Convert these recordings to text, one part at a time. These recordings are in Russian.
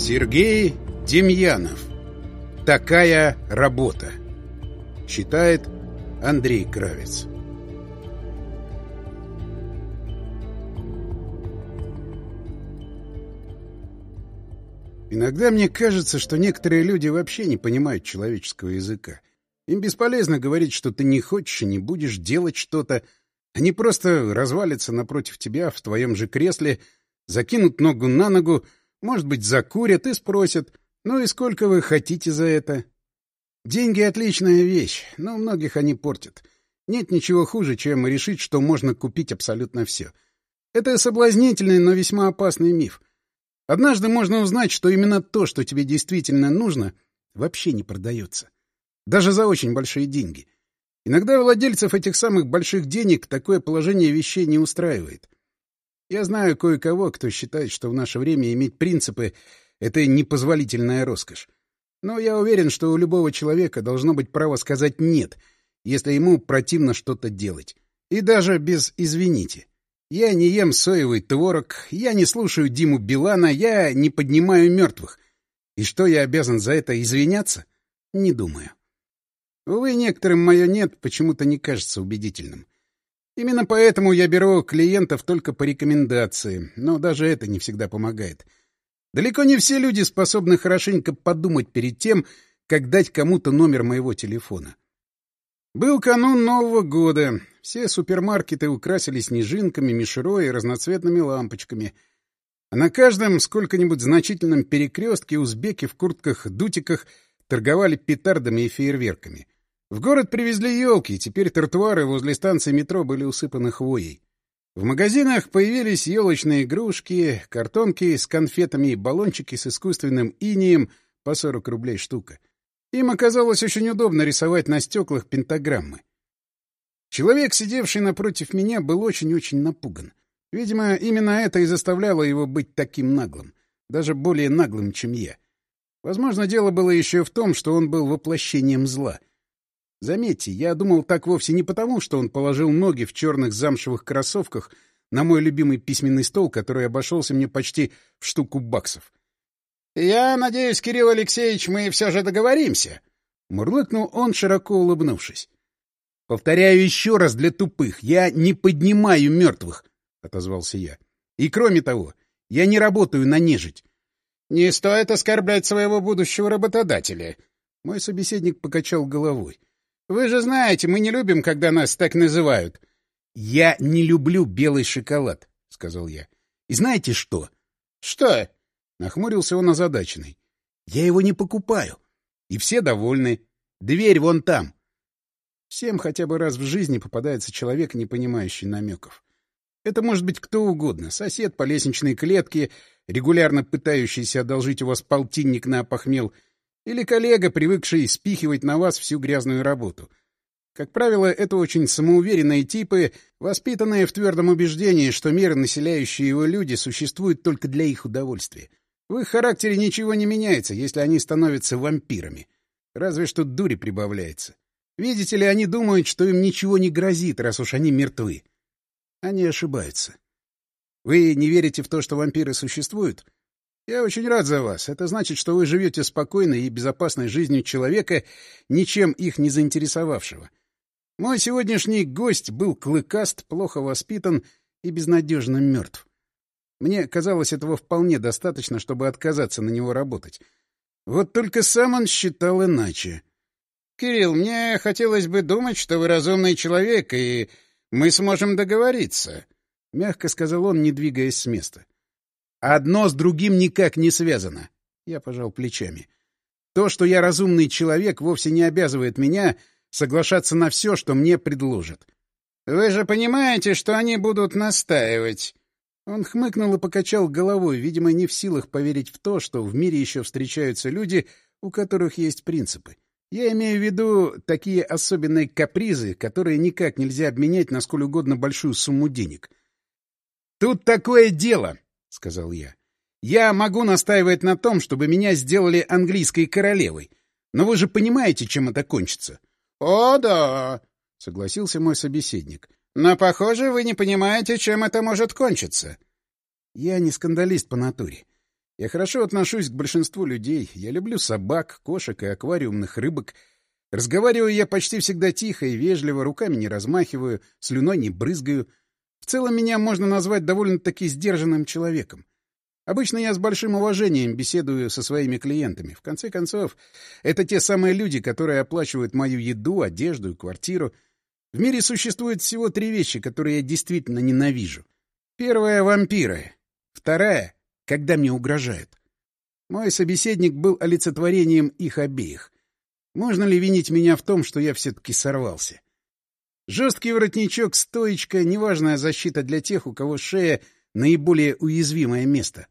Сергей Демьянов. Такая работа. Читает Андрей Кравец. Иногда мне кажется, что некоторые люди вообще не понимают человеческого языка. Им бесполезно говорить, что ты не хочешь и не будешь делать что-то. Они просто развалятся напротив тебя в твоем же кресле, закинут ногу на ногу, может быть, закурят и спросят: «Ну и сколько вы хотите за это?» Деньги — отличная вещь, но многих они портят. Нет ничего хуже, чем решить, что можно купить абсолютно все. Это соблазнительный, но весьма опасный миф. Однажды можно узнать, что именно то, что тебе действительно нужно, вообще не продается. Даже за очень большие деньги. Иногда владельцев этих самых больших денег такое положение вещей не устраивает. Я знаю кое-кого, кто считает, что в наше время иметь принципы — это непозволительная роскошь. Но я уверен, что у любого человека должно быть право сказать «нет», если ему противно что-то делать. И даже без «извините». Я не ем соевый творог, я не слушаю Диму Билана, я не поднимаю мертвых. И что, я обязан за это извиняться? Не думаю. Увы, некоторым мое «нет» почему-то не кажется убедительным. Именно поэтому я беру клиентов только по рекомендации, но даже это не всегда помогает. Далеко не все люди способны хорошенько подумать перед тем, как дать кому-то номер моего телефона. Был канун Нового года. Все супермаркеты украсили снежинками, мишурой и разноцветными лампочками. А на каждом сколько-нибудь значительном перекрестке узбеки в куртках-дутиках торговали петардами и фейерверками. В город привезли елки, теперь тротуары возле станции метро были усыпаны хвоей. В магазинах появились елочные игрушки, картонки с конфетами и баллончики с искусственным инеем по 40 рублей штука. Им оказалось очень удобно рисовать на стеклах пентаграммы. Человек, сидевший напротив меня, был очень-очень напуган. Видимо, именно это и заставляло его быть таким наглым, даже более наглым, чем я. Возможно, дело было еще в том, что он был воплощением зла. Заметьте, я думал так вовсе не потому, что он положил ноги в черных замшевых кроссовках на мой любимый письменный стол, который обошелся мне почти в штуку баксов. «Я надеюсь, Кирилл Алексеевич, мы все же договоримся», — мурлыкнул он, широко улыбнувшись. «Повторяю еще раз для тупых, я не поднимаю мертвых», — отозвался я. «И кроме того, я не работаю на нежить». «Не стоит оскорблять своего будущего работодателя», — мой собеседник покачал головой. «Вы же знаете, мы не любим, когда нас так называют». «Я не люблю белый шоколад», — сказал я. «И знаете что?» «Что?» — нахмурился он озадаченный. «Я его не покупаю. И все довольны. Дверь вон там». Всем хотя бы раз в жизни попадается человек, не понимающий намеков. Это может быть кто угодно. Сосед по лестничной клетке, регулярно пытающийся одолжить у вас полтинник на опохмел, или коллега, привыкший спихивать на вас всю грязную работу. Как правило, это очень самоуверенные типы, воспитанные в твердом убеждении, что мир, населяющие его люди, существует только для их удовольствия. В их характере ничего не меняется, если они становятся вампирами. Разве что дури прибавляется. Видите ли, они думают, что им ничего не грозит, раз уж они мертвы. Они ошибаются. Вы не верите в то, что вампиры существуют? Я очень рад за вас. Это значит, что вы живете спокойной и безопасной жизнью человека, ничем их не заинтересовавшего. Мой сегодняшний гость был клыкаст, плохо воспитан и безнадежно мертв. Мне казалось, этого вполне достаточно, чтобы отказаться на него работать. Вот только сам он считал иначе. — Кирилл, мне хотелось бы думать, что вы разумный человек, и мы сможем договориться, — мягко сказал он, не двигаясь с места. «Одно с другим никак не связано», — я пожал плечами. «То, что я разумный человек, вовсе не обязывает меня соглашаться на все, что мне предложат». «Вы же понимаете, что они будут настаивать?» Он хмыкнул и покачал головой, видимо, не в силах поверить в то, что в мире еще встречаются люди, у которых есть принципы. Я имею в виду такие особенные капризы, которые никак нельзя обменять на сколь угодно большую сумму денег. «Тут такое дело», — сказал я. «Я могу настаивать на том, чтобы меня сделали английской королевой. Но вы же понимаете, чем это кончится?» «О, да», — согласился мой собеседник. «Но, похоже, вы не понимаете, чем это может кончиться». Я не скандалист по натуре. Я хорошо отношусь к большинству людей. Я люблю собак, кошек и аквариумных рыбок. Разговариваю я почти всегда тихо и вежливо, руками не размахиваю, слюной не брызгаю. В целом меня можно назвать довольно-таки сдержанным человеком. Обычно я с большим уважением беседую со своими клиентами. В конце концов, это те самые люди, которые оплачивают мою еду, одежду и квартиру. В мире существует всего 3 вещи, которые я действительно ненавижу. Первая — вампиры. Вторая — когда мне угрожают. Мой собеседник был олицетворением их обеих. Можно ли винить меня в том, что я все-таки сорвался? Жесткий воротничок, стоечка — неважная защита для тех, у кого шея — наиболее уязвимое место.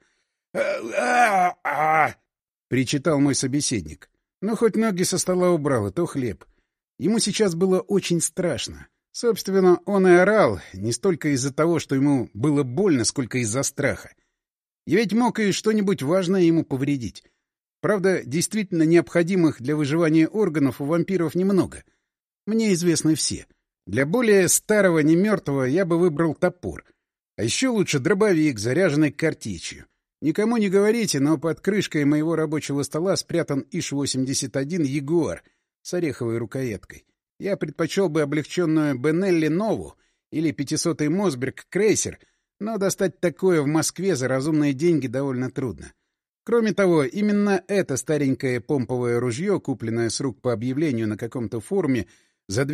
Причитал мой собеседник. Но хоть ноги со стола убрал, и то хлеб. Ему сейчас было очень страшно. Собственно, он и орал не столько из-за того, что ему было больно, сколько из-за страха. Я ведь мог и что-нибудь важное ему повредить. Правда, действительно необходимых для выживания органов у вампиров немного. Мне известны все. Для более старого немертвого я бы выбрал топор. А еще лучше дробовик, заряженный картечью. Никому не говорите, но под крышкой моего рабочего стола спрятан ИШ-81 «Ягуар» с ореховой рукояткой. Я предпочел бы облегченную Бенелли Нову или 500-й Мосберг Крейсер, но достать такое в Москве за разумные деньги довольно трудно. Кроме того, именно это старенькое помповое ружье, купленное с рук по объявлению на каком-то форуме за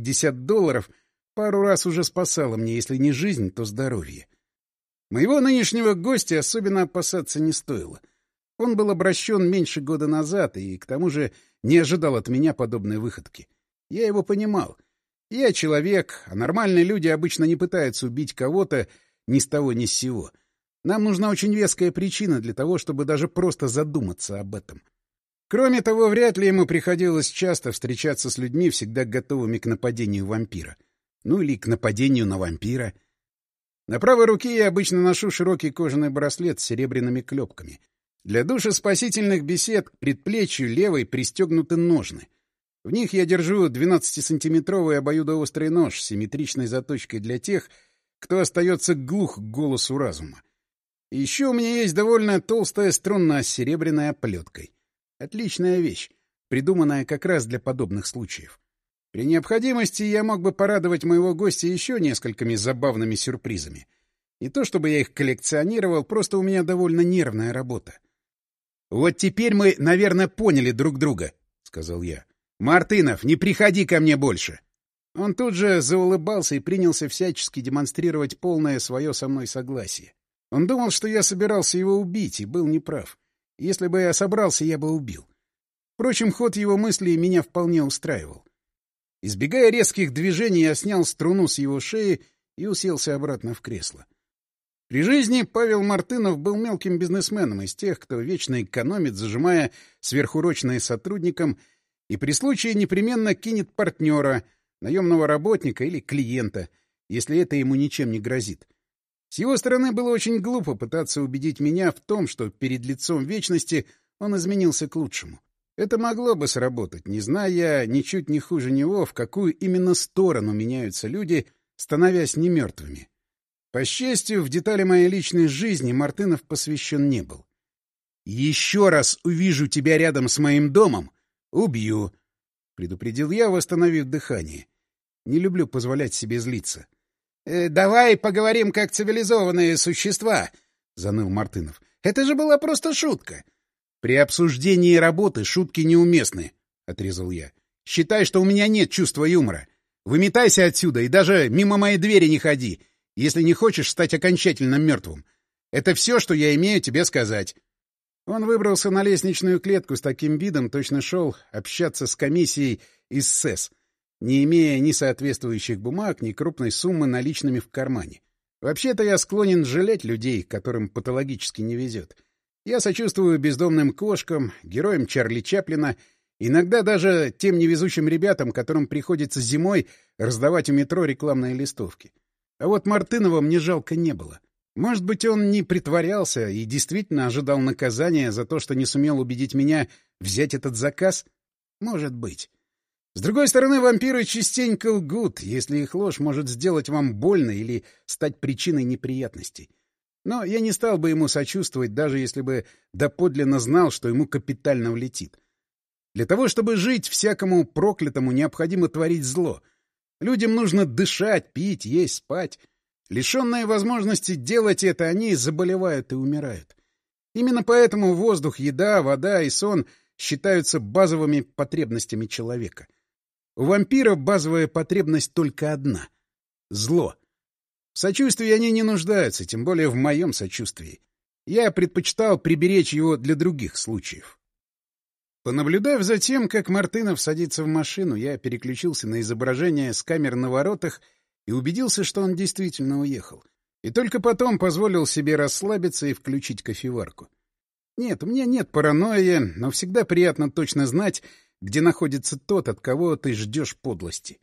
$250, пару раз уже спасало мне, если не жизнь, то здоровье. Моего нынешнего гостя особенно опасаться не стоило. Он был обращен меньше года назад и, к тому же, не ожидал от меня подобной выходки. Я его понимал. Я человек, а нормальные люди обычно не пытаются убить кого-то ни с того ни с сего. Нам нужна очень веская причина для того, чтобы даже просто задуматься об этом. Кроме того, вряд ли ему приходилось часто встречаться с людьми, всегда готовыми к нападению вампира. Ну или к нападению на вампира. На правой руке я обычно ношу широкий кожаный браслет с серебряными клепками. Для душеспасительных бесед к предплечью левой пристегнуты ножны. В них я держу 12-сантиметровый обоюдоострый нож с симметричной заточкой для тех, кто остается глух к голосу разума. И еще у меня есть довольно толстая струна с серебряной оплеткой. Отличная вещь, придуманная как раз для подобных случаев. При необходимости я мог бы порадовать моего гостя еще несколькими забавными сюрпризами. Не то чтобы я их коллекционировал, просто у меня довольно нервная работа. «Вот теперь мы, наверное, поняли друг друга», — сказал я. «Мартынов, не приходи ко мне больше!» Он тут же заулыбался и принялся всячески демонстрировать полное свое со мной согласие. Он думал, что я собирался его убить, и был неправ. Если бы я собрался, я бы убил. Впрочем, ход его мыслей меня вполне устраивал. Избегая резких движений, я снял струну с его шеи и уселся обратно в кресло. При жизни Павел Мартынов был мелким бизнесменом из тех, кто вечно экономит, зажимая сверхурочные сотрудникам, и при случае непременно кинет партнера, наемного работника или клиента, если это ему ничем не грозит. С его стороны было очень глупо пытаться убедить меня в том, что перед лицом вечности он изменился к лучшему. Это могло бы сработать, не зная я ничуть не хуже него, в какую именно сторону меняются люди, становясь немертвыми. По счастью, в детали моей личной жизни Мартынов посвящен не был. «Еще раз увижу тебя рядом с моим домом — убью», — предупредил я, восстановив дыхание. Не люблю позволять себе злиться. «Давай поговорим как цивилизованные существа», — заныл Мартынов. «Это же была просто шутка». «При обсуждении работы шутки неуместны», — отрезал я. «Считай, что у меня нет чувства юмора. Выметайся отсюда и даже мимо моей двери не ходи, если не хочешь стать окончательно мертвым. Это все, что я имею тебе сказать». Он выбрался на лестничную клетку с таким видом, точно шел общаться с комиссией из СЭС, не имея ни соответствующих бумаг, ни крупной суммы наличными в кармане. Вообще-то я склонен жалеть людей, которым патологически не везет. Я сочувствую бездомным кошкам, героям Чарли Чаплина, иногда даже тем невезучим ребятам, которым приходится зимой раздавать у метро рекламные листовки. А вот Мартынова мне жалко не было. Может быть, он не притворялся и действительно ожидал наказания за то, что не сумел убедить меня взять этот заказ? Может быть. С другой стороны, вампиры частенько лгут, если их ложь может сделать вам больно или стать причиной неприятностей. Но я не стал бы ему сочувствовать, даже если бы доподлинно знал, что ему капитально влетит. Для того, чтобы жить, всякому проклятому необходимо творить зло. Людям нужно дышать, пить, есть, спать. Лишенные возможности делать это, они заболевают и умирают. Именно поэтому воздух, еда, вода и сон считаются базовыми потребностями человека. У вампира базовая потребность только одна — зло. В сочувствии они не нуждаются, тем более в моем сочувствии. Я предпочитал приберечь его для других случаев. Понаблюдав за тем, как Мартынов садится в машину, я переключился на изображение с камер на воротах и убедился, что он действительно уехал. И только потом позволил себе расслабиться и включить кофеварку. Нет, у меня нет паранойи, но всегда приятно точно знать, где находится тот, от кого ты ждешь подлости.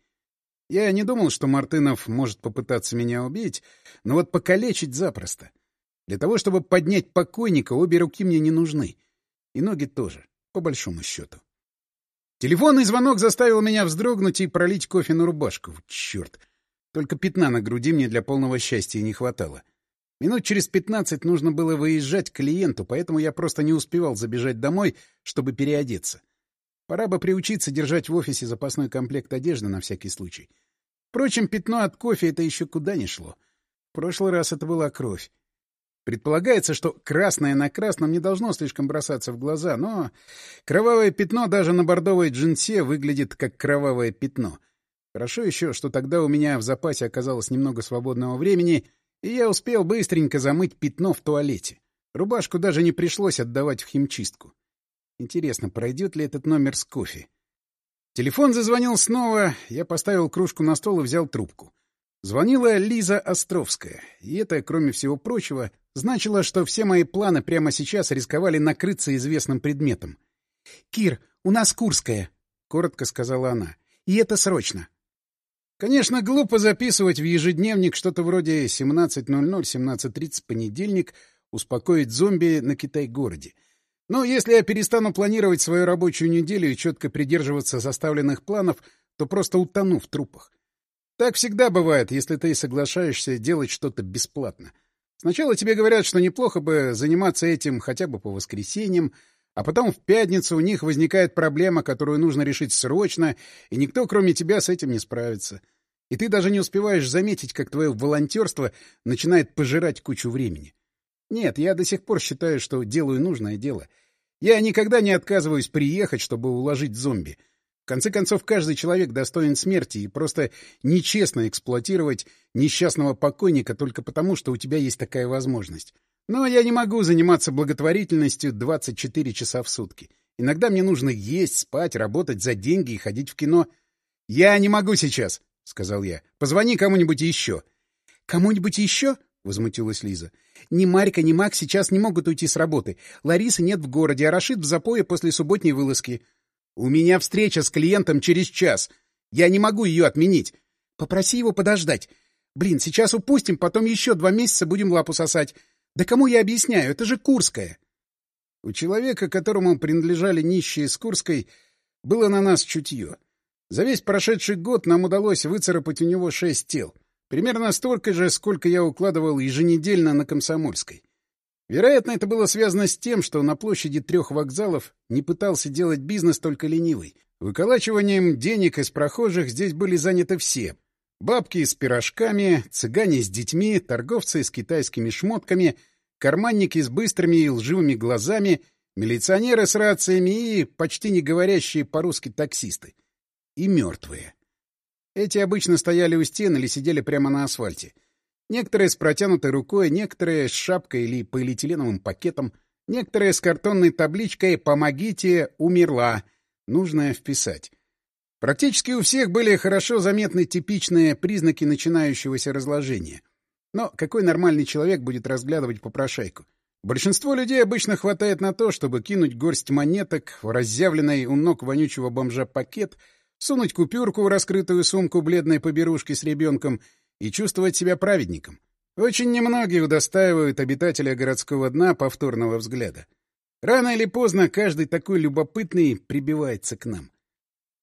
Я не думал, что Мартынов может попытаться меня убить, но вот покалечить запросто. Для того, чтобы поднять покойника, обе руки мне не нужны. И ноги тоже, по большому счету. Телефонный звонок заставил меня вздрогнуть и пролить кофе на рубашку. Черт! Только пятна на груди мне для полного счастья не хватало. Минут через 15 нужно было выезжать к клиенту, поэтому я просто не успевал забежать домой, чтобы переодеться. Пора бы приучиться держать в офисе запасной комплект одежды на всякий случай. Впрочем, пятно от кофе — это еще куда ни шло. В прошлый раз это была кровь. Предполагается, что красное на красном не должно слишком бросаться в глаза, но кровавое пятно даже на бордовой джинсе выглядит как кровавое пятно. Хорошо еще, что тогда у меня в запасе оказалось немного свободного времени, и я успел быстренько замыть пятно в туалете. Рубашку даже не пришлось отдавать в химчистку. Интересно, пройдет ли этот номер с кофе? Телефон зазвонил снова, я поставил кружку на стол и взял трубку. Звонила Лиза Островская, и это, кроме всего прочего, значило, что все мои планы прямо сейчас рисковали накрыться известным предметом. «Кир, у нас Курская», — коротко сказала она, — «и это срочно». Конечно, глупо записывать в ежедневник что-то вроде 17:00, 17:30 понедельник, успокоить зомби на Китай-городе. Но если я перестану планировать свою рабочую неделю и четко придерживаться составленных планов, то просто утону в трупах. Так всегда бывает, если ты соглашаешься делать что-то бесплатно. Сначала тебе говорят, что неплохо бы заниматься этим хотя бы по воскресеньям, а потом в пятницу у них возникает проблема, которую нужно решить срочно, и никто, кроме тебя, с этим не справится. И ты даже не успеваешь заметить, как твое волонтерство начинает пожирать кучу времени. Нет, я до сих пор считаю, что делаю нужное дело. Я никогда не отказываюсь приехать, чтобы уложить зомби. В конце концов, каждый человек достоин смерти, и просто нечестно эксплуатировать несчастного покойника только потому, что у тебя есть такая возможность. Но я не могу заниматься благотворительностью 24 часа в сутки. Иногда мне нужно есть, спать, работать за деньги и ходить в кино. — Я не могу сейчас, — сказал я. — Позвони кому-нибудь еще. — Кому-нибудь еще? — возмутилась Лиза. — Ни Марька, ни Макс сейчас не могут уйти с работы. Ларисы нет в городе, а Рашид в запое после субботней вылазки. — У меня встреча с клиентом через час. Я не могу ее отменить. — Попроси его подождать. Блин, сейчас упустим, потом еще 2 месяца будем лапу сосать. Да кому я объясняю? Это же Курская. У человека, которому принадлежали нищие с Курской, было на нас чутье. За весь прошедший год нам удалось выцарапать у него 6 тел. Примерно столько же, сколько я укладывал еженедельно на Комсомольской. Вероятно, это было связано с тем, что на площади 3 вокзалов не пытался делать бизнес только ленивый. Выколачиванием денег из прохожих здесь были заняты все. Бабки с пирожками, цыгане с детьми, торговцы с китайскими шмотками, карманники с быстрыми и лживыми глазами, милиционеры с рациями и почти не говорящие по-русски таксисты. И мертвые. Эти обычно стояли у стен или сидели прямо на асфальте. Некоторые с протянутой рукой, некоторые с шапкой или полиэтиленовым пакетом, некоторые с картонной табличкой «Помогите, умерла». Нужно вписать. Практически у всех были хорошо заметны типичные признаки начинающегося разложения. Но какой нормальный человек будет разглядывать попрошайку? Большинство людей обычно хватает на то, чтобы кинуть горсть монеток в разъявленный у ног вонючего бомжа пакет, сунуть купюрку в раскрытую сумку бледной поберушки с ребенком и чувствовать себя праведником. Очень немногие удостаивают обитателя городского дна повторного взгляда. Рано или поздно каждый такой любопытный прибивается к нам.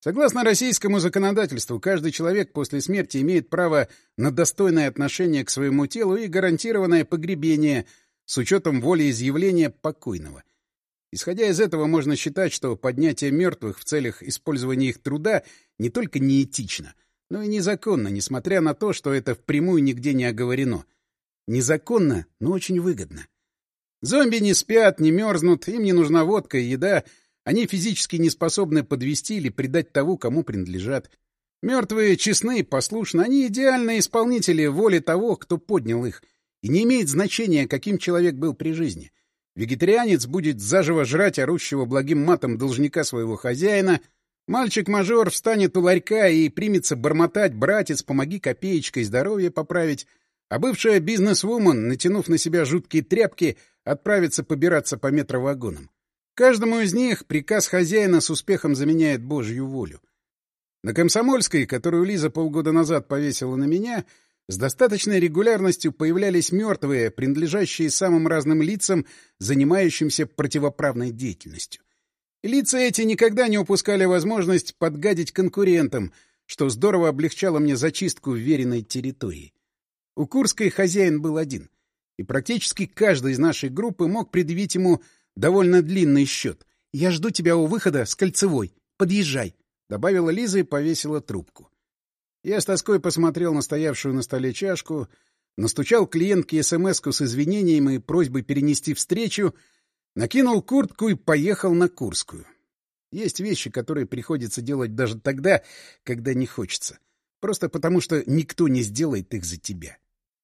Согласно российскому законодательству, каждый человек после смерти имеет право на достойное отношение к своему телу и гарантированное погребение с учетом волеизъявления покойного. Исходя из этого, можно считать, что поднятие мертвых в целях использования их труда не только неэтично, но и незаконно, несмотря на то, что это впрямую нигде не оговорено. Незаконно, но очень выгодно. Зомби не спят, не мерзнут, им не нужна водка и еда. Они физически не способны подвести или предать того, кому принадлежат. Мертвые честны, послушны, они идеальные исполнители воли того, кто поднял их. И не имеет значения, каким человек был при жизни. Вегетарианец будет заживо жрать орущего благим матом должника своего хозяина, мальчик-мажор встанет у ларька и примется бормотать: «Братец, помоги копеечкой здоровье поправить», а бывшая бизнес-вумен, натянув на себя жуткие тряпки, отправится побираться по метровагонам. Каждому из них приказ хозяина с успехом заменяет Божью волю. На Комсомольской, которую Лиза полгода назад повесила на меня, с достаточной регулярностью появлялись мертвые, принадлежащие самым разным лицам, занимающимся противоправной деятельностью. И лица эти никогда не упускали возможность подгадить конкурентам, что здорово облегчало мне зачистку вверенной территории. У Курской хозяин был один, и практически каждый из нашей группы мог предъявить ему довольно длинный счет. «Я жду тебя у выхода с Кольцевой. Подъезжай», — добавила Лиза и повесила трубку. Я с тоской посмотрел на стоявшую на столе чашку, настучал клиентке смс-ку с извинением и просьбой перенести встречу, накинул куртку и поехал на Курскую. Есть вещи, которые приходится делать даже тогда, когда не хочется. Просто потому, что никто не сделает их за тебя.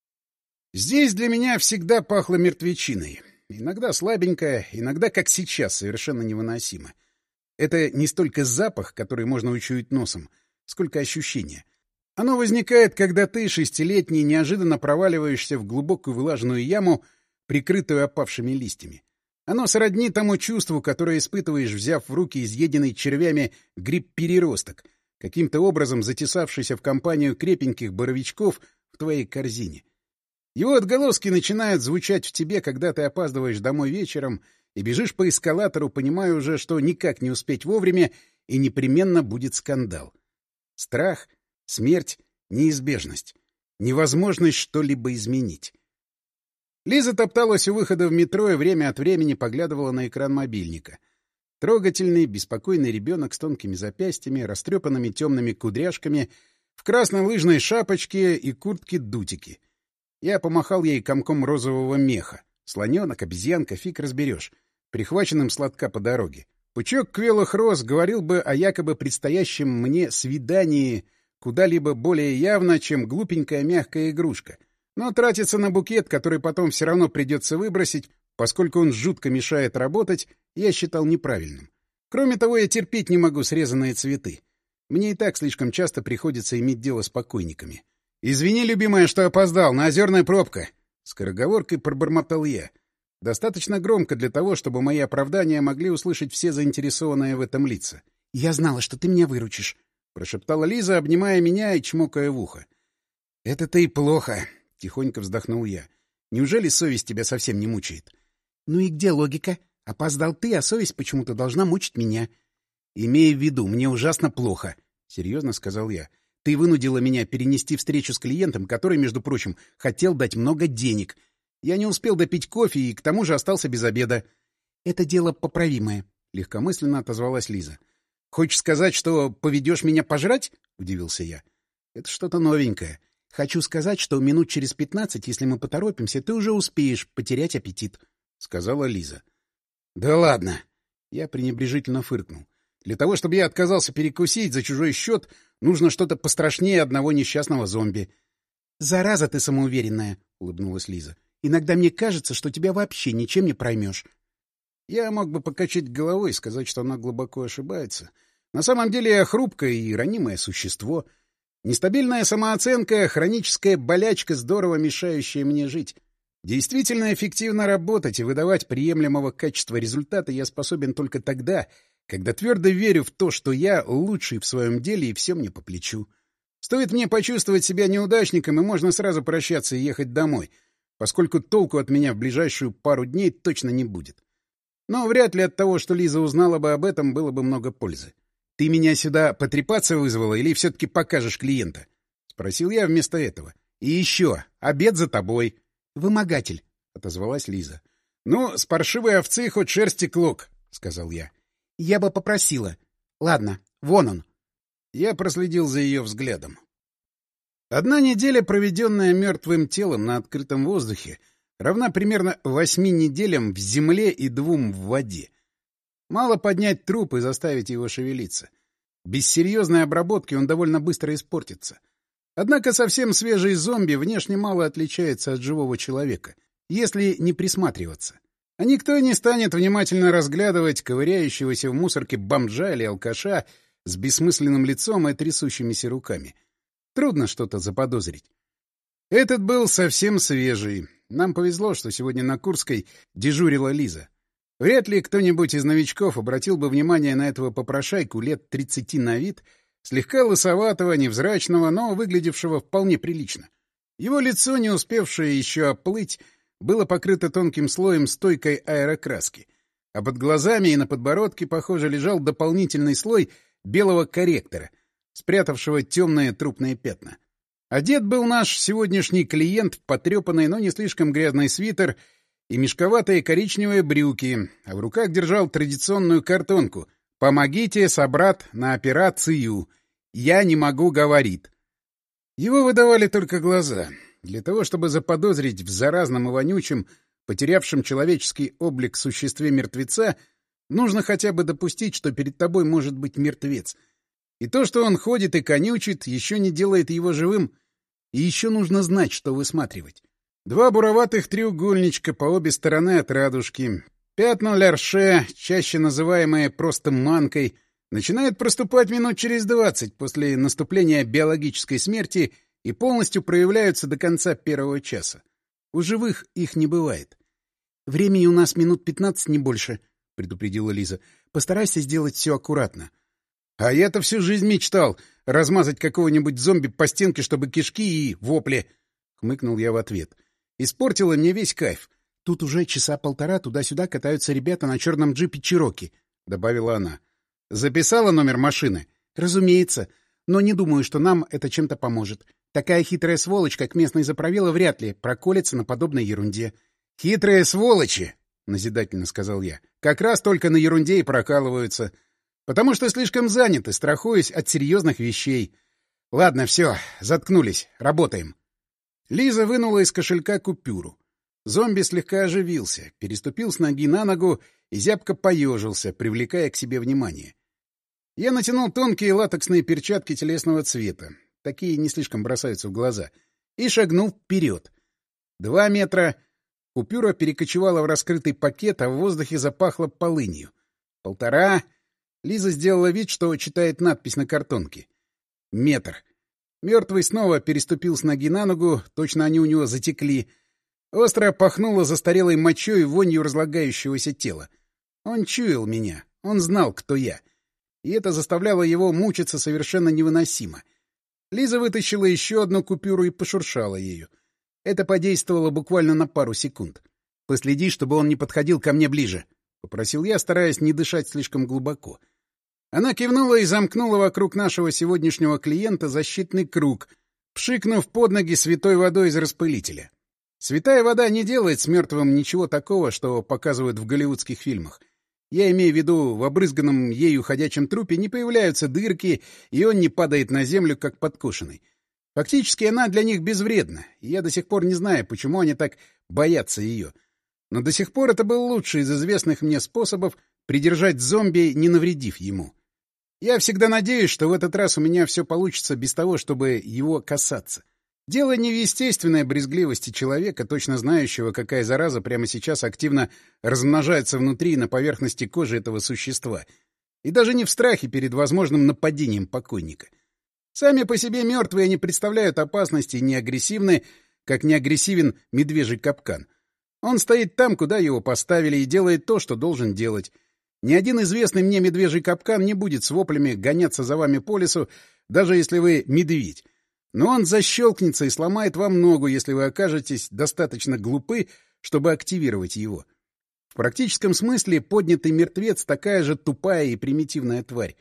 Здесь для меня всегда пахло мертвечиной. Иногда слабенько, иногда, как сейчас, совершенно невыносимо. Это не столько запах, который можно учуять носом, сколько ощущение. Оно возникает, когда ты, 6-летний, неожиданно проваливаешься в глубокую влажную яму, прикрытую опавшими листьями. Оно сродни тому чувству, которое испытываешь, взяв в руки изъеденный червями гриб-переросток, каким-то образом затесавшийся в компанию крепеньких боровичков в твоей корзине. Его отголоски начинают звучать в тебе, когда ты опаздываешь домой вечером и бежишь по эскалатору, понимая уже, что никак не успеть вовремя и непременно будет скандал. Страх, смерть, неизбежность, невозможность что-либо изменить. Лиза топталась у выхода в метро и время от времени поглядывала на экран мобильника. Трогательный, беспокойный ребенок с тонкими запястьями, растрепанными темными кудряшками, в красной лыжной шапочке и куртке-дутики. Я помахал ей комком розового меха. Слоненок, обезьянка, фиг разберешь. Прихваченным сладка по дороге. Пучок квелых роз говорил бы о якобы предстоящем мне свидании куда-либо более явно, чем глупенькая мягкая игрушка. Но тратиться на букет, который потом все равно придется выбросить, поскольку он жутко мешает работать, я считал неправильным. Кроме того, я терпеть не могу срезанные цветы. Мне и так слишком часто приходится иметь дело с покойниками. «Извини, любимая, что опоздал, на Озерная пробка!» Скороговоркой пробормотал я. Достаточно громко для того, чтобы мои оправдания могли услышать все заинтересованные в этом лица. «Я знала, что ты меня выручишь», — прошептала Лиза, обнимая меня и чмокая в ухо. «Это-то и плохо», — тихонько вздохнул я. «Неужели совесть тебя совсем не мучает?» «Ну и где логика? Опоздал ты, а совесть почему-то должна мучить меня». «Имея в виду, мне ужасно плохо», — серьезно сказал я. «Ты вынудила меня перенести встречу с клиентом, который, между прочим, хотел дать много денег. Я не успел допить кофе и к тому же остался без обеда». «Это дело поправимое», — легкомысленно отозвалась Лиза. «Хочешь сказать, что поведешь меня пожрать?» — удивился я. «Это что-то новенькое. Хочу сказать, что минут через 15, если мы поторопимся, ты уже успеешь потерять аппетит», — сказала Лиза. «Да ладно!» — я пренебрежительно фыркнул. «Для того, чтобы я отказался перекусить за чужой счет, нужно что-то пострашнее одного несчастного зомби». «Зараза ты самоуверенная», — улыбнулась Лиза. «Иногда мне кажется, что тебя вообще ничем не проймешь». Я мог бы покачать головой и сказать, что она глубоко ошибается. На самом деле я хрупкое и ранимое существо. Нестабильная самооценка — хроническая болячка, здорово мешающая мне жить. Действительно эффективно работать и выдавать приемлемого качества результата я способен только тогда, когда твердо верю в то, что я лучший в своем деле и все мне по плечу. Стоит мне почувствовать себя неудачником, и можно сразу прощаться и ехать домой, поскольку толку от меня в ближайшую пару дней точно не будет. Но вряд ли от того, что Лиза узнала бы об этом, было бы много пользы. «Ты меня сюда потрепаться вызвала или все-таки покажешь клиента?» — спросил я вместо этого. «И еще, обед за тобой». «Вымогатель», — отозвалась Лиза. «Ну, с паршивой овцы хоть шерсти клок», — сказал я. «Я бы попросила. Ладно, вон он». Я проследил за ее взглядом. Одна неделя, проведенная мертвым телом на открытом воздухе, равна примерно 8 неделям в земле и 2 в воде. Мало поднять труп и заставить его шевелиться. Без серьезной обработки он довольно быстро испортится. Однако совсем свежий зомби внешне мало отличается от живого человека, если не присматриваться. А никто не станет внимательно разглядывать ковыряющегося в мусорке бомжа или алкаша с бессмысленным лицом и трясущимися руками. Трудно что-то заподозрить. Этот был совсем свежий. Нам повезло, что сегодня на Курской дежурила Лиза. Вряд ли кто-нибудь из новичков обратил бы внимание на этого попрошайку лет 30 на вид, слегка лысоватого, невзрачного, но выглядевшего вполне прилично. Его лицо, не успевшее еще оплыть, было покрыто тонким слоем стойкой аэрокраски, а под глазами и на подбородке, похоже, лежал дополнительный слой белого корректора, спрятавшего темные трупные пятна. Одет был наш сегодняшний клиент в потрепанный, но не слишком грязный свитер и мешковатые коричневые брюки, а в руках держал традиционную картонку «Помогите, собрат, на операцию. Я не могу, говорит». Его выдавали только глаза. Для того, чтобы заподозрить в заразном и вонючем, потерявшем человеческий облик существе мертвеца, нужно хотя бы допустить, что перед тобой может быть мертвец. И то, что он ходит и конючит, еще не делает его живым. И еще нужно знать, что высматривать. 2 буроватых треугольничка по обе стороны от радужки, пятна Лярше, чаще называемые просто манкой, начинают проступать минут через 20 после наступления биологической смерти и полностью проявляются до конца 1-го часа. У живых их не бывает. «Времени у нас минут 15, не больше», — предупредила Лиза. «Постарайся сделать все аккуратно». «А я-то всю жизнь мечтал размазать какого-нибудь зомби по стенке, чтобы кишки и вопли», — хмыкнул я в ответ. «Испортила мне весь кайф». «Тут уже часа 1,5 туда-сюда катаются ребята на черном джипе Чироки», — добавила она. «Записала номер машины?» «Разумеется. Но не думаю, что нам это чем-то поможет. Такая хитрая сволочь, как местный заправила, вряд ли проколется на подобной ерунде». «Хитрые сволочи», — назидательно сказал я, — «как раз только на ерунде и прокалываются. Потому что слишком заняты, страхуясь от серьезных вещей. Ладно, все, заткнулись, работаем». Лиза вынула из кошелька купюру. Зомби слегка оживился, переступил с ноги на ногу и зябко поежился, привлекая к себе внимание. Я натянул тонкие латексные перчатки телесного цвета, такие не слишком бросаются в глаза, и шагнул вперед. 2 метра. Купюра перекочевала в раскрытый пакет, а в воздухе запахло полынью. 1,5. Лиза сделала вид, что читает надпись на картонке. 1 метр. Мертвый снова переступил с ноги на ногу, точно они у него затекли. Остро пахнуло застарелой мочой и вонью разлагающегося тела. Он чуял меня, он знал, кто я. И это заставляло его мучиться совершенно невыносимо. Лиза вытащила еще одну купюру и пошуршала ею. Это подействовало буквально на пару секунд. «Последи, чтобы он не подходил ко мне ближе», — попросил я, стараясь не дышать слишком глубоко. Она кивнула и замкнула вокруг нашего сегодняшнего клиента защитный круг, пшикнув под ноги святой водой из распылителя. Святая вода не делает с мертвым ничего такого, что показывают в голливудских фильмах. Я имею в виду, в обрызганном ею ходячем трупе не появляются дырки, и он не падает на землю, как подкошенный. Фактически она для них безвредна, и я до сих пор не знаю, почему они так боятся ее. Но до сих пор это был лучший из известных мне способов придержать зомби, не навредив ему. Я всегда надеюсь, что в этот раз у меня все получится без того, чтобы его касаться. Дело не в естественной брезгливости человека, точно знающего, какая зараза прямо сейчас активно размножается внутри и на поверхности кожи этого существа, и даже не в страхе перед возможным нападением покойника. Сами по себе мертвые не представляют опасности и не агрессивны, как не агрессивен медвежий капкан. Он стоит там, куда его поставили, и делает то, что должен делать. Ни один известный мне медвежий капкан не будет с воплями гоняться за вами по лесу, даже если вы медведь. Но он защелкнется и сломает вам ногу, если вы окажетесь достаточно глупы, чтобы активировать его. В практическом смысле поднятый мертвец — такая же тупая и примитивная тварь.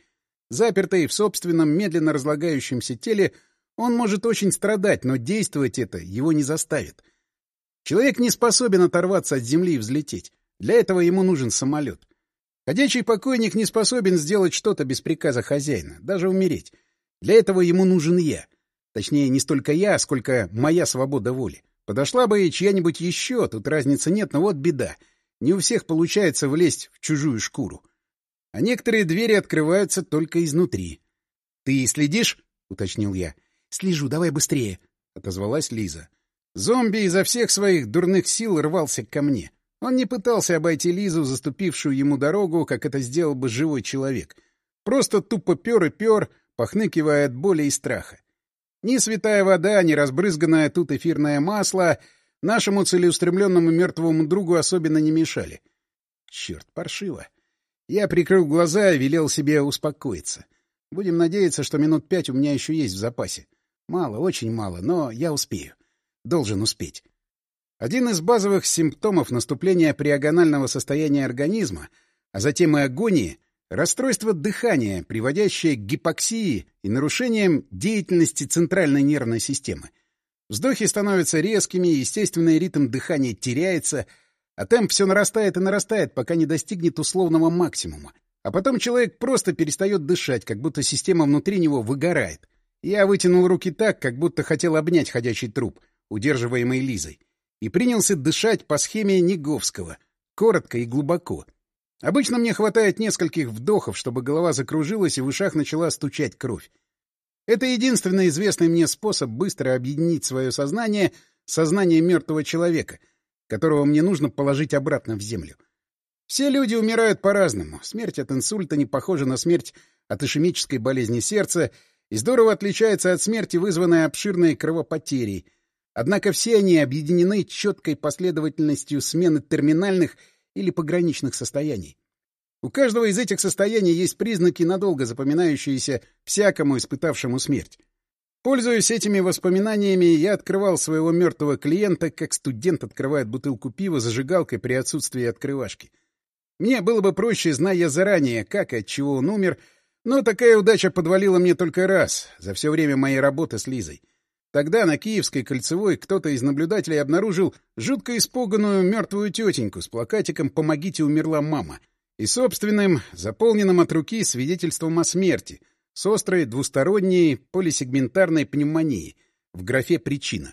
Запертый в собственном медленно разлагающемся теле, он может очень страдать, но действовать это его не заставит. Человек не способен оторваться от земли и взлететь. Для этого ему нужен самолет. Ходячий покойник не способен сделать что-то без приказа хозяина, даже умереть. Для этого ему нужен я. Точнее, не столько я, сколько моя свобода воли. Подошла бы и чья-нибудь еще, тут разницы нет, но вот беда. Не у всех получается влезть в чужую шкуру. А некоторые двери открываются только изнутри. — Ты следишь? — уточнил я. — Слежу, давай быстрее, — отозвалась Лиза. Зомби изо всех своих дурных сил рвался ко мне. Он не пытался обойти Лизу, заступившую ему дорогу, как это сделал бы живой человек. Просто тупо пер и пер, похныкивая от боли и страха. Ни святая вода, ни разбрызганное тут эфирное масло нашему целеустремленному мертвому другу особенно не мешали. Черт, паршиво. Я прикрыл глаза и велел себе успокоиться. Будем надеяться, что минут 5 у меня еще есть в запасе. Мало, очень мало, но я успею. Должен успеть. Один из базовых симптомов наступления приагонального состояния организма, а затем и агонии — расстройство дыхания, приводящее к гипоксии и нарушениям деятельности центральной нервной системы. Вздохи становятся резкими, естественный ритм дыхания теряется, а темп все нарастает и нарастает, пока не достигнет условного максимума. А потом человек просто перестает дышать, как будто система внутри него выгорает. Я вытянул руки так, как будто хотел обнять ходячий труп, удерживаемый Лизой, и принялся дышать по схеме Неговского, коротко и глубоко. Обычно мне хватает нескольких вдохов, чтобы голова закружилась и в ушах начала стучать кровь. Это единственный известный мне способ быстро объединить свое сознание с сознанием мертвого человека, которого мне нужно положить обратно в землю. Все люди умирают по-разному. Смерть от инсульта не похожа на смерть от ишемической болезни сердца и здорово отличается от смерти, вызванной обширной кровопотерей. Однако все они объединены четкой последовательностью смены терминальных или пограничных состояний. У каждого из этих состояний есть признаки, надолго запоминающиеся всякому испытавшему смерть. Пользуясь этими воспоминаниями, я открывал своего мертвого клиента, как студент открывает бутылку пива зажигалкой при отсутствии открывашки. Мне было бы проще, зная заранее, как и от чего он умер, но такая удача подвалила мне только раз за все время моей работы с Лизой. Тогда на Киевской Кольцевой кто-то из наблюдателей обнаружил жутко испуганную мертвую тетеньку с плакатиком «Помогите, умерла мама» и собственным, заполненным от руки свидетельством о смерти с острой двусторонней полисегментарной пневмонией в графе «Причина».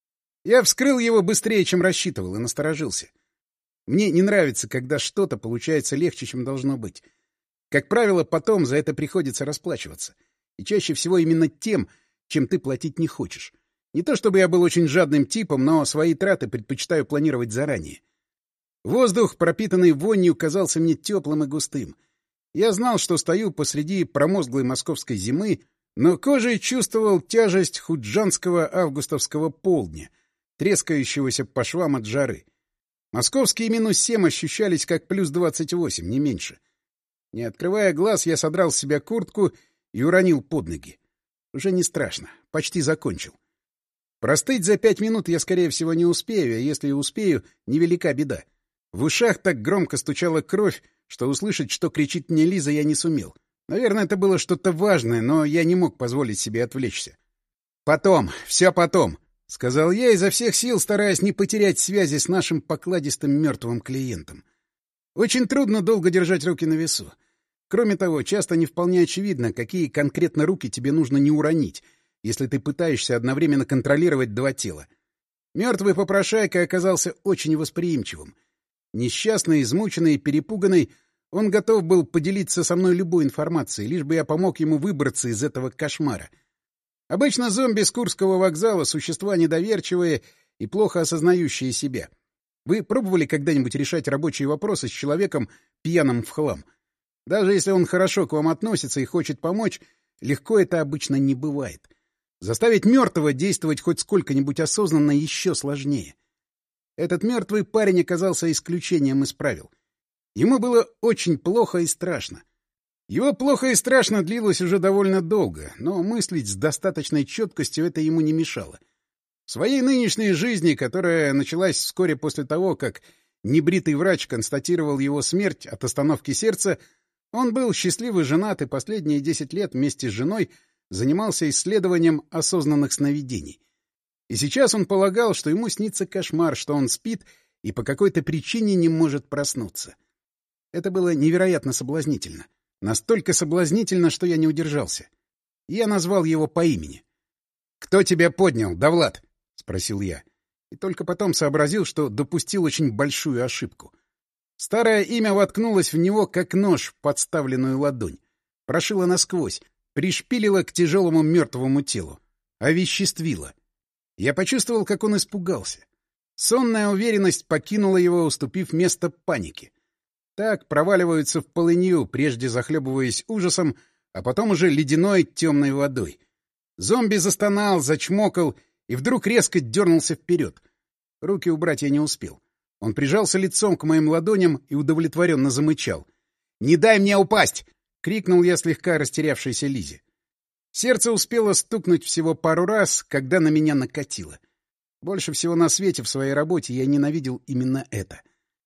Я вскрыл его быстрее, чем рассчитывал, и насторожился. Мне не нравится, когда что-то получается легче, чем должно быть. Как правило, потом за это приходится расплачиваться. И чаще всего именно тем, чем ты платить не хочешь. Не то чтобы я был очень жадным типом, но свои траты предпочитаю планировать заранее. Воздух, пропитанный вонью, казался мне теплым и густым. Я знал, что стою посреди промозглой московской зимы, но кожей чувствовал тяжесть худжанского августовского полдня, трескающегося по швам от жары. Московские -7 ощущались как +28, не меньше. Не открывая глаз, я содрал с себя куртку и уронил под ноги. Уже не страшно. Почти закончил. Простыть за 5 минут я, скорее всего, не успею, а если и успею, невелика беда. В ушах так громко стучала кровь, что услышать, что кричит мне Лиза, я не сумел. Наверное, это было что-то важное, но я не мог позволить себе отвлечься. «Потом, все потом», — сказал я изо всех сил, стараясь не потерять связи с нашим покладистым мертвым клиентом. Очень трудно долго держать руки на весу. Кроме того, часто не вполне очевидно, какие конкретно руки тебе нужно не уронить, если ты пытаешься одновременно контролировать 2 тела. Мертвый попрошайка оказался очень восприимчивым. Несчастный, измученный и перепуганный, он готов был поделиться со мной любой информацией, лишь бы я помог ему выбраться из этого кошмара. Обычно зомби с Курского вокзала — существа недоверчивые и плохо осознающие себя. Вы пробовали когда-нибудь решать рабочие вопросы с человеком, пьяным в хлам? Даже если он хорошо к вам относится и хочет помочь, легко это обычно не бывает. Заставить мертвого действовать хоть сколько-нибудь осознанно еще сложнее. Этот мертвый парень оказался исключением из правил. Ему было очень плохо и страшно. Его плохо и страшно длилось уже довольно долго, но мыслить с достаточной четкостью это ему не мешало. В своей нынешней жизни, которая началась вскоре после того, как небритый врач констатировал его смерть от остановки сердца, Он был счастливый женат и последние 10 лет вместе с женой занимался исследованием осознанных сновидений. И сейчас он полагал, что ему снится кошмар, что он спит и по какой-то причине не может проснуться. Это было невероятно соблазнительно. Настолько соблазнительно, что я не удержался. Я назвал его по имени. «Кто тебя поднял, Давлат?» — спросил я. И только потом сообразил, что допустил очень большую ошибку. Старое имя воткнулось в него, как нож в подставленную ладонь. Прошило насквозь, пришпилило к тяжелому мертвому телу. Овеществило. Я почувствовал, как он испугался. Сонная уверенность покинула его, уступив место панике. Так проваливаются в полынью, прежде захлебываясь ужасом, а потом уже ледяной темной водой. Зомби застонал, зачмокал и вдруг резко дернулся вперед. Руки убрать я не успел. Он прижался лицом к моим ладоням и удовлетворенно замычал. «Не дай мне упасть!» — крикнул я слегка растерявшейся Лизе. Сердце успело стукнуть всего пару раз, когда на меня накатило. Больше всего на свете в своей работе я ненавидел именно это.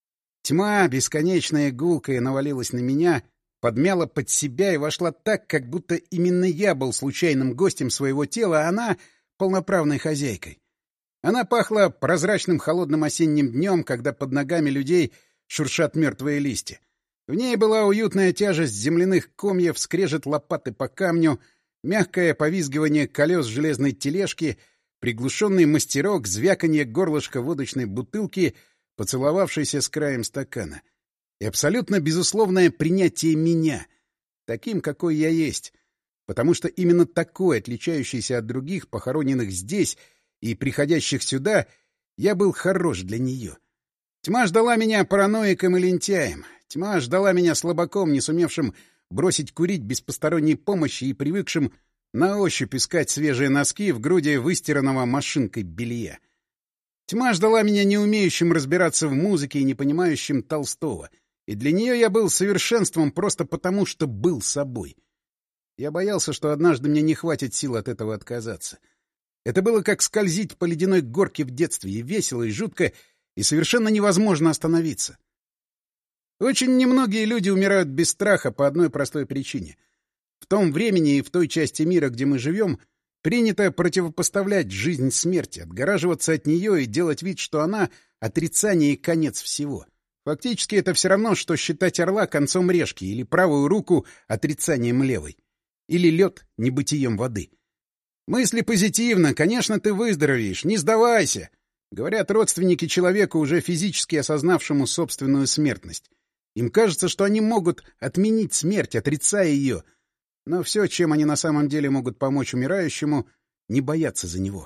Тьма, бесконечная гулкая, навалилась на меня, подмяла под себя и вошла так, как будто именно я был случайным гостем своего тела, а она — полноправной хозяйкой. Она пахла прозрачным холодным осенним днем, когда под ногами людей шуршат мертвые листья. В ней была уютная тяжесть земляных комьев, скрежет лопаты по камню, мягкое повизгивание колес железной тележки, приглушенный мастерок, звяканье горлышка водочной бутылки, поцеловавшейся с краем стакана. И абсолютно безусловное принятие меня, таким, какой я есть, потому что именно такой, отличающийся от других, похороненных здесь и приходящих сюда, я был хорош для нее. Тьма ждала меня параноиком и лентяем. Тьма ждала меня слабаком, не сумевшим бросить курить без посторонней помощи и привыкшим на ощупь искать свежие носки в груди выстиранного машинкой белья. Тьма ждала меня не умеющим разбираться в музыке и не понимающим Толстого. И для нее я был совершенством просто потому, что был собой. Я боялся, что однажды мне не хватит сил от этого отказаться. Это было как скользить по ледяной горке в детстве, и весело, и жутко, и совершенно невозможно остановиться. Очень немногие люди умирают без страха по одной простой причине. В том времени и в той части мира, где мы живем, принято противопоставлять жизнь смерти, отгораживаться от нее и делать вид, что она — отрицание и конец всего. Фактически это все равно, что считать орла концом решки или правую руку отрицанием левой. Или лед небытием воды. Мысли позитивно, конечно, ты выздоровеешь, не сдавайся, говорят родственники человека, уже физически осознавшему собственную смертность. Им кажется, что они могут отменить смерть, отрицая ее. Но все, чем они на самом деле могут помочь умирающему, не бояться за него.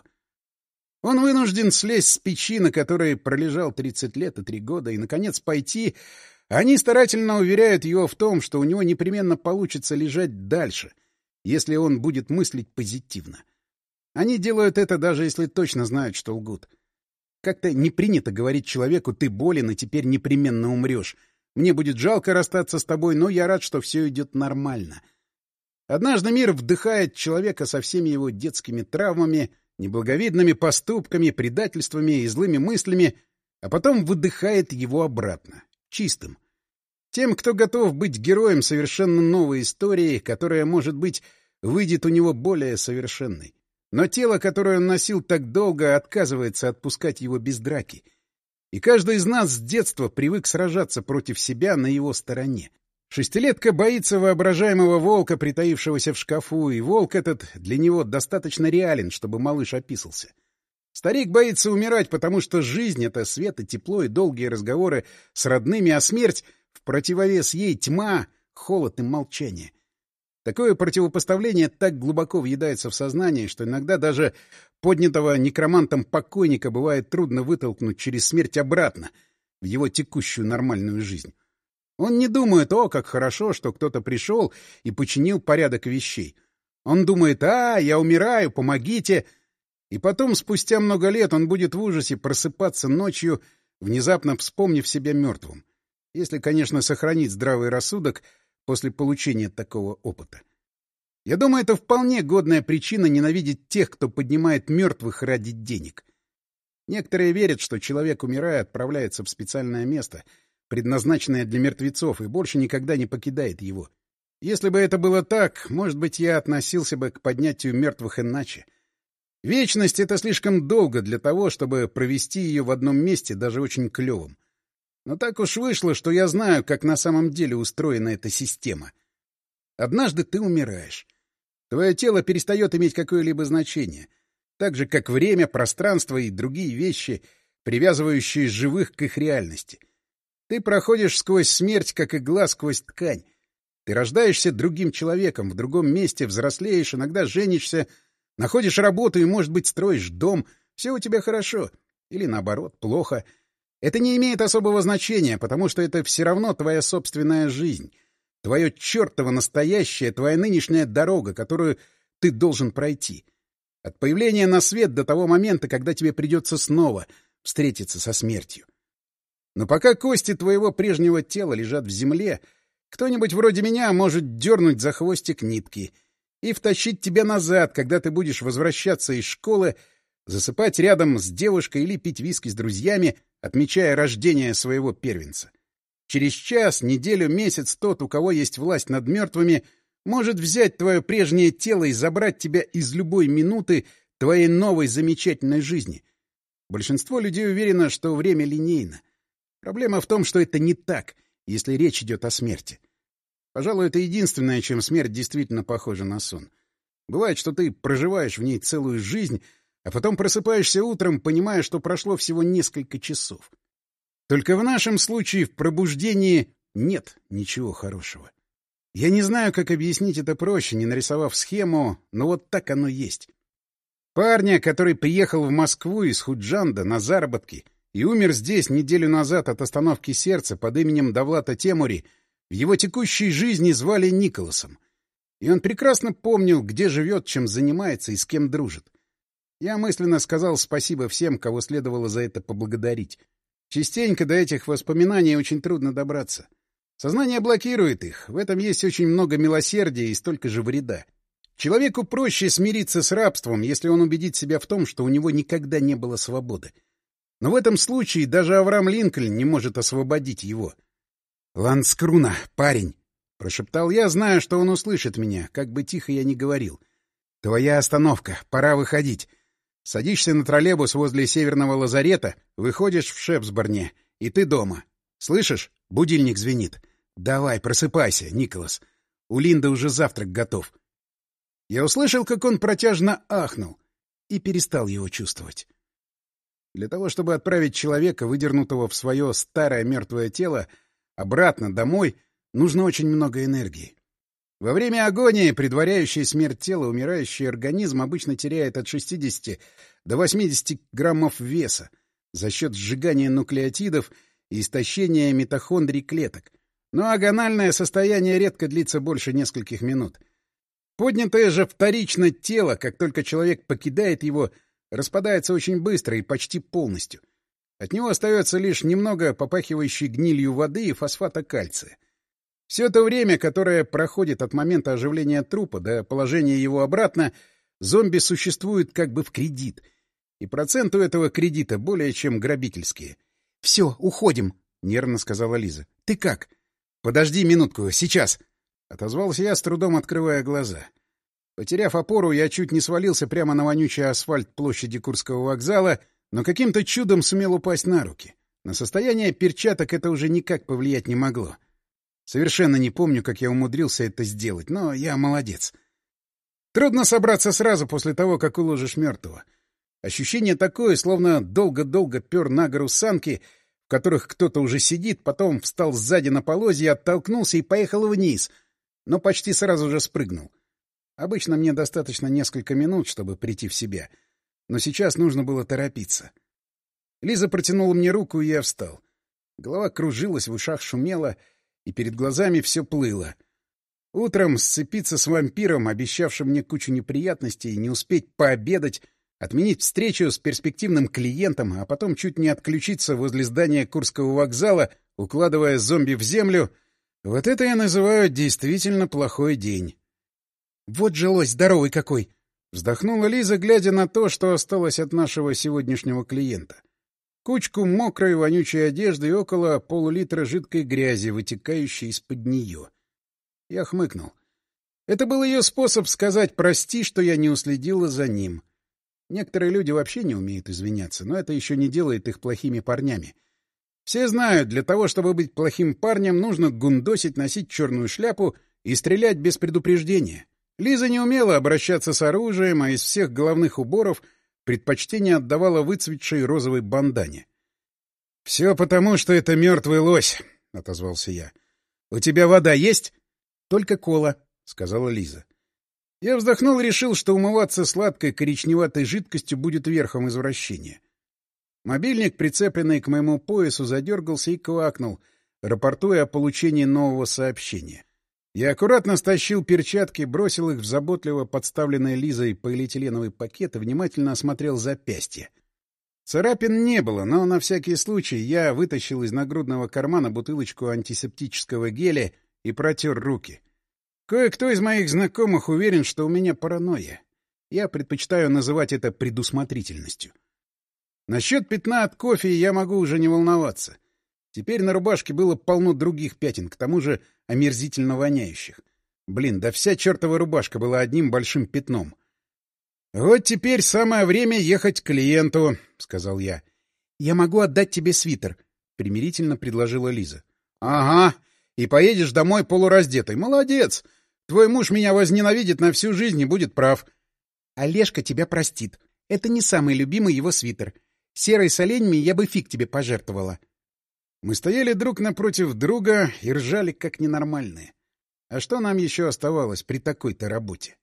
Он вынужден слезть с печи, на которой пролежал 30 лет и 3 года, и, наконец, пойти. Они старательно уверяют его в том, что у него непременно получится лежать дальше, если он будет мыслить позитивно. Они делают это, даже если точно знают, что лгут. Как-то не принято говорить человеку: «Ты болен, и теперь непременно умрешь. Мне будет жалко расстаться с тобой, но я рад, что все идет нормально». Однажды мир вдыхает человека со всеми его детскими травмами, неблаговидными поступками, предательствами и злыми мыслями, а потом выдыхает его обратно, чистым. Тем, кто готов быть героем совершенно новой истории, которая, может быть, выйдет у него более совершенной. Но тело, которое он носил так долго, отказывается отпускать его без драки. И каждый из нас с детства привык сражаться против себя на его стороне. Шестилетка боится воображаемого волка, притаившегося в шкафу, и волк этот для него достаточно реален, чтобы малыш описался. Старик боится умирать, потому что жизнь — это свет и тепло и долгие разговоры с родными, а смерть — в противовес ей тьма, холод и молчание. Такое противопоставление так глубоко въедается в сознание, что иногда даже поднятого некромантом покойника бывает трудно вытолкнуть через смерть обратно в его текущую нормальную жизнь. Он не думает: «О, как хорошо, что кто-то пришел и починил порядок вещей». Он думает: «А, я умираю, помогите». И потом, спустя много лет, он будет в ужасе просыпаться ночью, внезапно вспомнив себя мертвым. Если, конечно, сохранить здравый рассудок после получения такого опыта. Я думаю, это вполне годная причина ненавидеть тех, кто поднимает мертвых ради денег. Некоторые верят, что человек, умирая, отправляется в специальное место, предназначенное для мертвецов, и больше никогда не покидает его. Если бы это было так, может быть, я относился бы к поднятию мертвых иначе. Вечность — это слишком долго для того, чтобы провести ее в одном месте, даже очень клевом. Но так уж вышло, что я знаю, как на самом деле устроена эта система. Однажды ты умираешь. Твое тело перестает иметь какое-либо значение, так же, как время, пространство и другие вещи, привязывающие живых к их реальности. Ты проходишь сквозь смерть, как игла сквозь ткань. Ты рождаешься другим человеком, в другом месте, взрослеешь, иногда женишься, находишь работу и, может быть, строишь дом. Все у тебя хорошо. Или, наоборот, плохо. Это не имеет особого значения, потому что это все равно твоя собственная жизнь. Твое чертово настоящее, твоя нынешняя дорога, которую ты должен пройти. От появления на свет до того момента, когда тебе придется снова встретиться со смертью. Но пока кости твоего прежнего тела лежат в земле, кто-нибудь вроде меня может дернуть за хвостик нитки и втащить тебя назад, когда ты будешь возвращаться из школы, засыпать рядом с девушкой или пить виски с друзьями, отмечая рождение своего первенца. Через час, неделю, месяц тот, у кого есть власть над мертвыми, может взять твое прежнее тело и забрать тебя из любой минуты твоей новой замечательной жизни. Большинство людей уверено, что время линейно. Проблема в том, что это не так, если речь идет о смерти. Пожалуй, это единственное, чем смерть действительно похожа на сон. Бывает, что ты проживаешь в ней целую жизнь, а потом просыпаешься утром, понимая, что прошло всего несколько часов. Только в нашем случае в пробуждении нет ничего хорошего. Я не знаю, как объяснить это проще, не нарисовав схему, но вот так оно есть. Парня, который приехал в Москву из Худжанда на заработки и умер здесь неделю назад от остановки сердца под именем Давлата Темури, в его текущей жизни звали Николасом. И он прекрасно помнил, где живет, чем занимается и с кем дружит. Я мысленно сказал спасибо всем, кого следовало за это поблагодарить. Частенько до этих воспоминаний очень трудно добраться. Сознание блокирует их, в этом есть очень много милосердия и столько же вреда. Человеку проще смириться с рабством, если он убедит себя в том, что у него никогда не было свободы. Но в этом случае даже Авраам Линкольн не может освободить его. «Ланскруна, парень!» — прошептал я, зная, что он услышит меня, как бы тихо я ни говорил. «Твоя остановка, пора выходить. Садишься на троллейбус возле Северного лазарета, выходишь в Шепсборне, и ты дома. Слышишь? Будильник звенит. Давай, просыпайся, Николас. У Линды уже завтрак готов». Я услышал, как он протяжно ахнул, и перестал его чувствовать. Для того, чтобы отправить человека, выдернутого в свое старое мертвое тело, обратно домой, нужно очень много энергии. Во время агонии, предваряющей смерть тела, умирающий организм обычно теряет от 60 до 80 граммов веса за счет сжигания нуклеотидов и истощения митохондрий клеток. Но агональное состояние редко длится больше нескольких минут. Поднятое же вторично тело, как только человек покидает его, распадается очень быстро и почти полностью. От него остается лишь немного попахивающей гнилью воды и фосфата кальция. Все то время, которое проходит от момента оживления трупа до положения его обратно, зомби существуют как бы в кредит. И проценты у этого кредита более чем грабительские. — Все, уходим, — нервно сказала Лиза. — Ты как? — Подожди минутку, сейчас. — отозвался я, с трудом открывая глаза. Потеряв опору, я чуть не свалился прямо на вонючий асфальт площади Курского вокзала, но каким-то чудом сумел упасть на руки. На состояние перчаток это уже никак повлиять не могло. Совершенно не помню, как я умудрился это сделать, но я молодец. Трудно собраться сразу после того, как уложишь мертвого. Ощущение такое, словно долго-долго пер на гору санки, в которых кто-то уже сидит, потом встал сзади на полозья, оттолкнулся и поехал вниз, но почти сразу же спрыгнул. Обычно мне достаточно несколько минут, чтобы прийти в себя, но сейчас нужно было торопиться. Лиза протянула мне руку, и я встал. Голова кружилась, в ушах шумела, и перед глазами все плыло. Утром сцепиться с вампиром, обещавшим мне кучу неприятностей, не успеть пообедать, отменить встречу с перспективным клиентом, а потом чуть не отключиться возле здания Курского вокзала, укладывая зомби в землю — вот это я называю действительно плохой день. «Вот же лось здоровый какой!» — вздохнула Лиза, глядя на то, что осталось от нашего сегодняшнего клиента. Кучку мокрой вонючей одежды и около полулитра жидкой грязи, вытекающей из-под нее. Я хмыкнул. Это был ее способ сказать «прости», что я не уследила за ним. Некоторые люди вообще не умеют извиняться, но это еще не делает их плохими парнями. Все знают, для того, чтобы быть плохим парнем, нужно гундосить, носить черную шляпу и стрелять без предупреждения. Лиза не умела обращаться с оружием, а из всех головных уборов предпочтение отдавала выцветшей розовой бандане. — Все потому, что это мертвый лось, — отозвался я. — У тебя вода есть? — Только кола, — сказала Лиза. Я вздохнул и решил, что умываться сладкой коричневатой жидкостью будет верхом извращения. Мобильник, прицепленный к моему поясу, задергался и квакнул, рапортуя о получении нового сообщения. Я аккуратно стащил перчатки, бросил их в заботливо подставленный Лизой полиэтиленовый пакет и внимательно осмотрел запястье. Царапин не было, но на всякий случай я вытащил из нагрудного кармана бутылочку антисептического геля и протер руки. Кое-кто из моих знакомых уверен, что у меня паранойя. Я предпочитаю называть это предусмотрительностью. Насчет пятна от кофе я могу уже не волноваться. Теперь на рубашке было полно других пятен, к тому же омерзительно воняющих. Блин, да вся чертова рубашка была одним большим пятном. — Вот теперь самое время ехать к клиенту, — сказал я. — Я могу отдать тебе свитер, — примирительно предложила Лиза. — Ага, и поедешь домой полураздетой. Молодец! Твой муж меня возненавидит на всю жизнь и будет прав. — Олежка тебя простит. Это не самый любимый его свитер. Серой с оленями я бы фиг тебе пожертвовала. Мы стояли друг напротив друга и ржали как ненормальные. А что нам еще оставалось при такой-то работе?